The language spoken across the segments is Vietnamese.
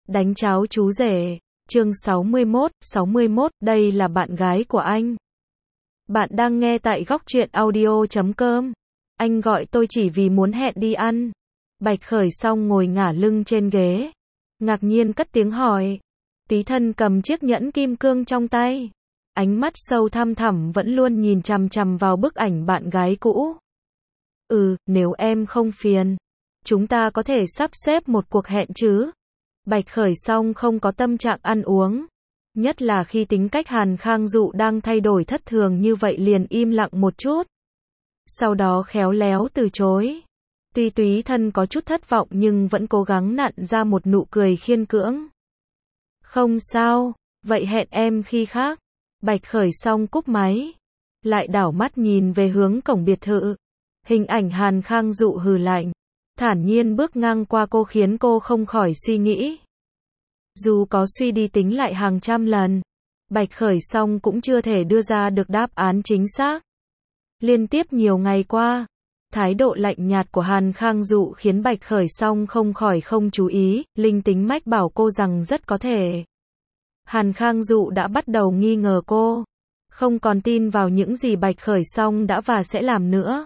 Đánh cháo chú rể, chương 61, đây là bạn gái của anh. Bạn đang nghe tại góc truyện audio.com. Anh gọi tôi chỉ vì muốn hẹn đi ăn. Bạch Khởi Song ngồi ngả lưng trên ghế, ngạc nhiên cất tiếng hỏi. Tí Thân cầm chiếc nhẫn kim cương trong tay, ánh mắt sâu thăm thẳm vẫn luôn nhìn chằm chằm vào bức ảnh bạn gái cũ. Nếu em không phiền, chúng ta có thể sắp xếp một cuộc hẹn chứ? Bạch Khởi Song không có tâm trạng ăn uống, nhất là khi tính cách Hàn Khang Dụ đang thay đổi thất thường như vậy, liền im lặng một chút, sau đó khéo léo từ chối. Tuy Túy Thân có chút thất vọng nhưng vẫn cố gắng nặn ra một nụ cười khiên cưỡng. Không sao, vậy hẹn em khi khác. Bạch Khởi Song cúp máy, lại đảo mắt nhìn về hướng cổng biệt thự. Hình ảnh Hàn Khang Dụ hừ lạnh, thản nhiên bước ngang qua cô khiến cô không khỏi suy nghĩ. Dù có suy đi tính lại hàng trăm lần, Bạch Khởi Song cũng chưa thể đưa ra được đáp án chính xác. Liên tiếp nhiều ngày qua, thái độ lạnh nhạt của Hàn Khang Dụ khiến Bạch Khởi Song không khỏi không chú ý, linh tính mách bảo cô rằng rất có thể Hàn Khang Dụ đã bắt đầu nghi ngờ cô, không còn tin vào những gì Bạch Khởi Song đã và sẽ làm nữa.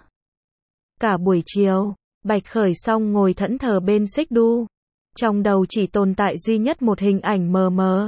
Cả buổi chiều, Bạch Khởi Song ngồi thẫn thờ bên xích đu, trong đầu chỉ tồn tại duy nhất một hình ảnh mờ mờ,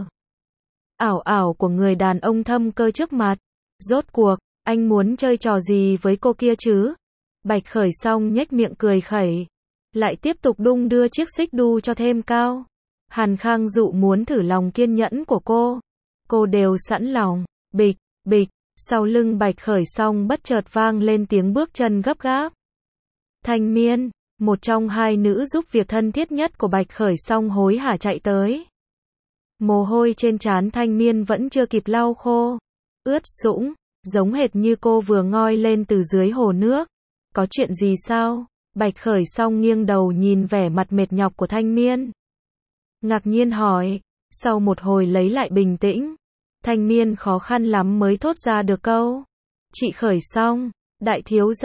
ảo ảo của người đàn ông thâm cơ trước mặt. Rốt cuộc, anh muốn chơi trò gì với cô kia chứ? Bạch Khởi Song nhếch miệng cười khẩy, lại tiếp tục đung đưa chiếc xích đu cho thêm cao. Hàn Khang Dụ muốn thử lòng kiên nhẫn của cô đều sẵn lòng. Bịch, bịch, sau lưng Bạch Khởi Song bất chợt vang lên tiếng bước chân gấp gáp. Thanh Miên, một trong hai nữ giúp việc thân thiết nhất của Bạch Khởi Song hối hả chạy tới. Mồ hôi trên trán Thanh Miên vẫn chưa kịp lau khô, ướt sũng, giống hệt như cô vừa ngoi lên từ dưới hồ nước. Có chuyện gì sao? Bạch Khởi Song nghiêng đầu nhìn vẻ mặt mệt nhọc của Thanh Miên, ngạc nhiên hỏi. Sau một hồi lấy lại bình tĩnh, Thanh Miên khó khăn lắm mới thốt ra được câu. Chị Khởi Song, đại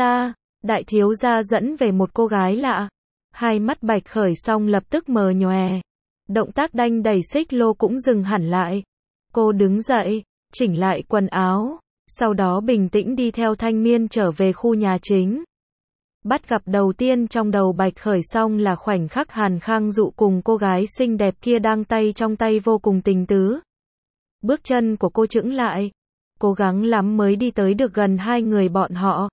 thiếu gia dẫn về một cô gái lạ. Hai mắt Bạch Khởi Song lập tức mờ nhòe, động tác đanh đẩy xích lô cũng dừng hẳn lại. Cô đứng dậy, chỉnh lại quần áo, sau đó bình tĩnh đi theo Thanh Miên trở về khu nhà chính. Bắt gặp đầu tiên trong đầu Bạch Khởi Song là khoảnh khắc Hàn Khang Dụ cùng cô gái xinh đẹp kia đang tay trong tay vô cùng tình tứ. Bước chân của cô chững lại, cố gắng lắm mới đi tới được gần hai người bọn họ.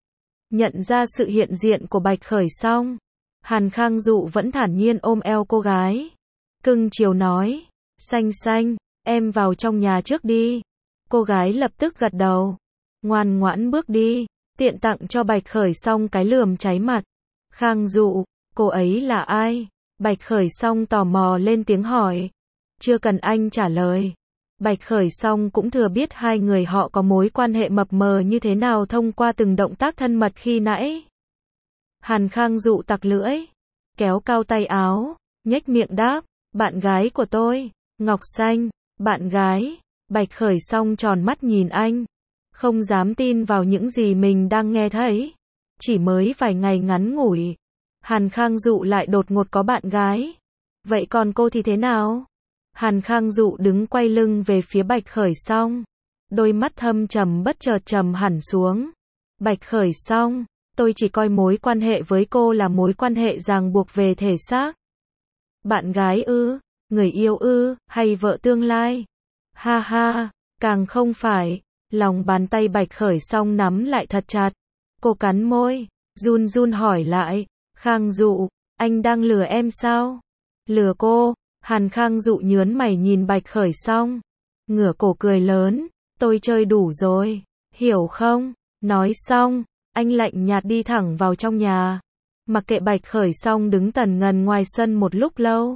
Nhận ra sự hiện diện của Bạch Khởi Song, Hàn Khang Dụ vẫn thản nhiên ôm eo cô gái, cưng chiều nói. Xanh, em vào trong nhà trước đi. Cô gái lập tức gật đầu, ngoan ngoãn bước đi, tiện tặng cho Bạch Khởi Song cái lườm cháy mặt. Khang Dụ, cô ấy là ai? Bạch Khởi Song tò mò lên tiếng hỏi. Chưa cần anh trả lời, Bạch Khởi Song cũng thừa biết hai người họ có mối quan hệ mập mờ như thế nào thông qua từng động tác thân mật khi nãy. Hàn Khang Dụ tặc lưỡi, kéo cao tay áo, nhếch miệng đáp. Bạn gái của tôi, Ngọc Xanh. Bạn gái? Bạch Khởi Song tròn mắt nhìn anh, không dám tin vào những gì mình đang nghe thấy. Chỉ mới vài ngày ngắn ngủi, Hàn Khang Dụ lại đột ngột có bạn gái. Vậy còn cô thì thế nào? Hàn Khang Dụ đứng quay lưng về phía Bạch Khởi Song, đôi mắt thâm trầm bất chợt trầm hẳn xuống. Bạch Khởi Song, tôi chỉ coi mối quan hệ với cô là mối quan hệ ràng buộc về thể xác. Bạn gái ư? Người yêu ư? Hay vợ tương lai? Ha ha, càng không phải. Lòng bàn tay Bạch Khởi Song nắm lại thật chặt. Cô cắn môi, run run hỏi lại. Khang Dụ, anh đang lừa em sao? Lừa cô? Hàn Khang Dụ nhớn mày nhìn Bạch Khởi Song, ngửa cổ cười lớn. Tôi chơi đủ rồi, hiểu không? Nói xong, anh lạnh nhạt đi thẳng vào trong nhà, mặc kệ Bạch Khởi Song đứng tần ngần ngoài sân một lúc lâu.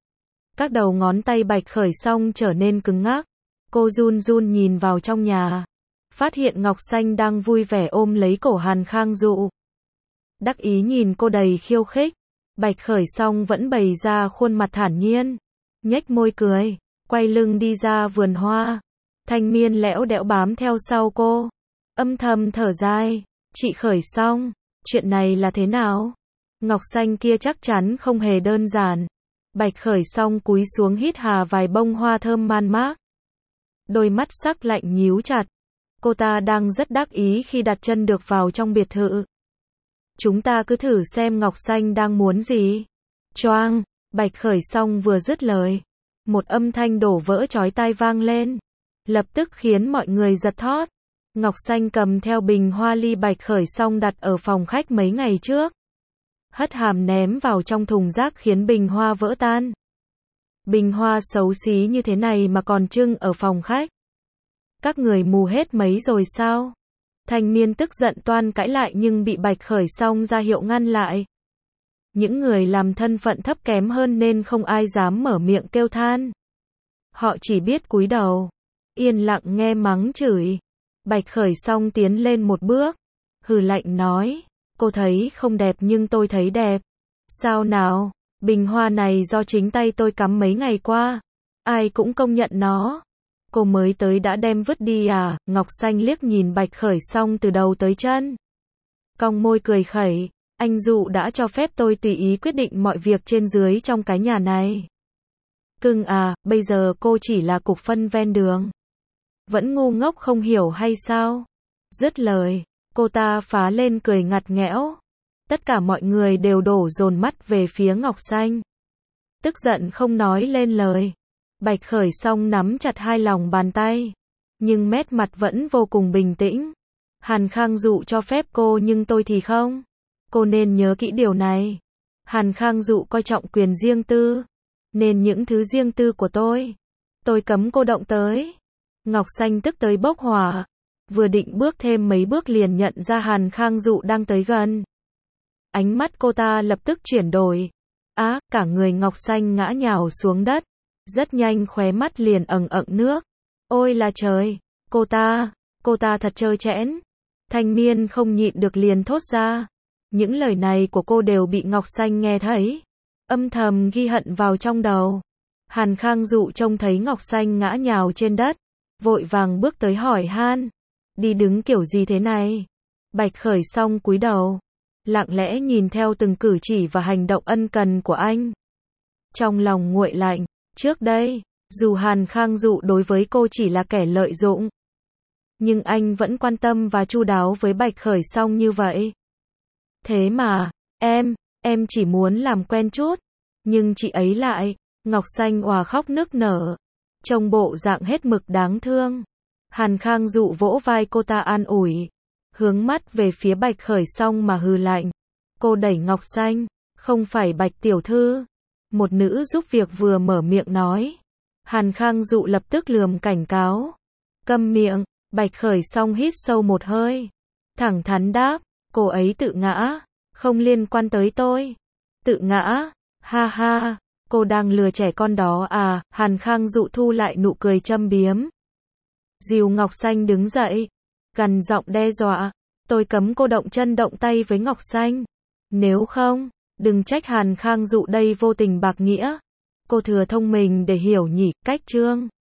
Các đầu ngón tay Bạch Khởi Song trở nên cứng ngắc. Cô run run nhìn vào trong nhà, phát hiện Ngọc Xanh đang vui vẻ ôm lấy cổ Hàn Khang Dụ, đắc ý nhìn cô đầy khiêu khích. Bạch Khởi Song vẫn bày ra khuôn mặt thản nhiên, nhếch môi cười, quay lưng đi ra vườn hoa. Thanh Miên lẽo đẽo bám theo sau cô, âm thầm thở dài. Chị Khởi Song, chuyện này là thế nào? Ngọc Xanh kia chắc chắn không hề đơn giản. Bạch Khởi Song cúi xuống hít hà vài bông hoa thơm man mác. Đôi mắt sắc lạnh nhíu chặt. Cô ta đang rất đắc ý khi đặt chân được vào trong biệt thự. Chúng ta cứ thử xem Ngọc Xanh đang muốn gì. Choang, Bạch Khởi Song vừa dứt lời. Một âm thanh đổ vỡ chói tai vang lên. Lập tức khiến mọi người giật thót. Ngọc Xanh cầm theo bình hoa ly Bạch Khởi Song đặt ở phòng khách mấy ngày trước. Hất hàm ném vào trong thùng rác khiến bình hoa vỡ tan. Bình hoa xấu xí như thế này mà còn trưng ở phòng khách. Các người mù hết mấy rồi sao? Thanh Miên tức giận toan cãi lại nhưng bị Bạch Khởi Song ra hiệu ngăn lại. Những người làm thân phận thấp kém hơn nên không ai dám mở miệng kêu than. Họ chỉ biết cúi đầu, yên lặng nghe mắng chửi. Bạch Khởi Song tiến lên một bước, hừ lạnh nói, cô thấy không đẹp nhưng tôi thấy đẹp. Sao nào, bình hoa này do chính tay tôi cắm mấy ngày qua, ai cũng công nhận nó. Cô mới tới đã đem vứt đi à? Ngọc Xanh liếc nhìn Bạch Khởi Song từ đầu tới chân. Cong môi cười khẩy, anh Dụ đã cho phép tôi tùy ý quyết định mọi việc trên dưới trong cái nhà này. Cưng à, bây giờ cô chỉ là cục phân ven đường. Vẫn ngu ngốc không hiểu hay sao? Dứt lời, cô ta phá lên cười ngặt nghẽo. Tất cả mọi người đều đổ dồn mắt về phía Ngọc Xanh. Tức giận không nói lên lời. Bạch Khởi Song nắm chặt hai lòng bàn tay, nhưng nét mặt vẫn vô cùng bình tĩnh. Hàn Khang Dụ cho phép cô nhưng tôi thì không. Cô nên nhớ kỹ điều này. Hàn Khang Dụ coi trọng quyền riêng tư, nên những thứ riêng tư của tôi cấm cô động tới. Ngọc Xanh tức tới bốc hỏa, vừa định bước thêm mấy bước liền nhận ra Hàn Khang Dụ đang tới gần. Ánh mắt cô ta lập tức chuyển đổi. Á, cả người Ngọc Xanh ngã nhào xuống đất. Rất nhanh khóe mắt liền ẩn ẩn nước. Ôi là trời, cô ta thật trơ trẽn. Thanh Miên không nhịn được liền thốt ra. Những lời này của cô đều bị Ngọc Xanh nghe thấy, âm thầm ghi hận vào trong đầu. Hàn Khang Dụ trông thấy Ngọc Xanh ngã nhào trên đất, vội vàng bước tới hỏi han, đi đứng kiểu gì thế này? Bạch Khởi Song cúi đầu, lặng lẽ nhìn theo từng cử chỉ và hành động ân cần của anh. Trong lòng nguội lạnh, trước đây, dù Hàn Khang Dụ đối với cô chỉ là kẻ lợi dụng, nhưng anh vẫn quan tâm và chu đáo với Bạch Khởi Song như vậy. Thế mà, em chỉ muốn làm quen chút, nhưng chị ấy lại, Ngọc Xanh òa khóc nức nở, trông bộ dạng hết mực đáng thương. Hàn Khang Dụ vỗ vai cô ta an ủi, hướng mắt về phía Bạch Khởi Song mà hừ lạnh. Cô đẩy Ngọc Xanh, không phải Bạch tiểu thư. Một nữ giúp việc vừa mở miệng nói. Hàn Khang Dụ lập tức lườm cảnh cáo. Câm miệng, Bạch Khởi Song hít sâu một hơi, thẳng thắn đáp, cô ấy tự ngã, không liên quan tới tôi. Tự ngã, ha ha, cô đang lừa trẻ con đó à? Hàn Khang Dụ thu lại nụ cười châm biếm. Dìu Ngọc Xanh đứng dậy, gằn giọng đe dọa, tôi cấm cô động chân động tay với Ngọc Xanh. Nếu không, đừng trách Hàn Khang Dụ đây vô tình bạc nghĩa. Cô thừa thông minh để hiểu nhỉ, cách chương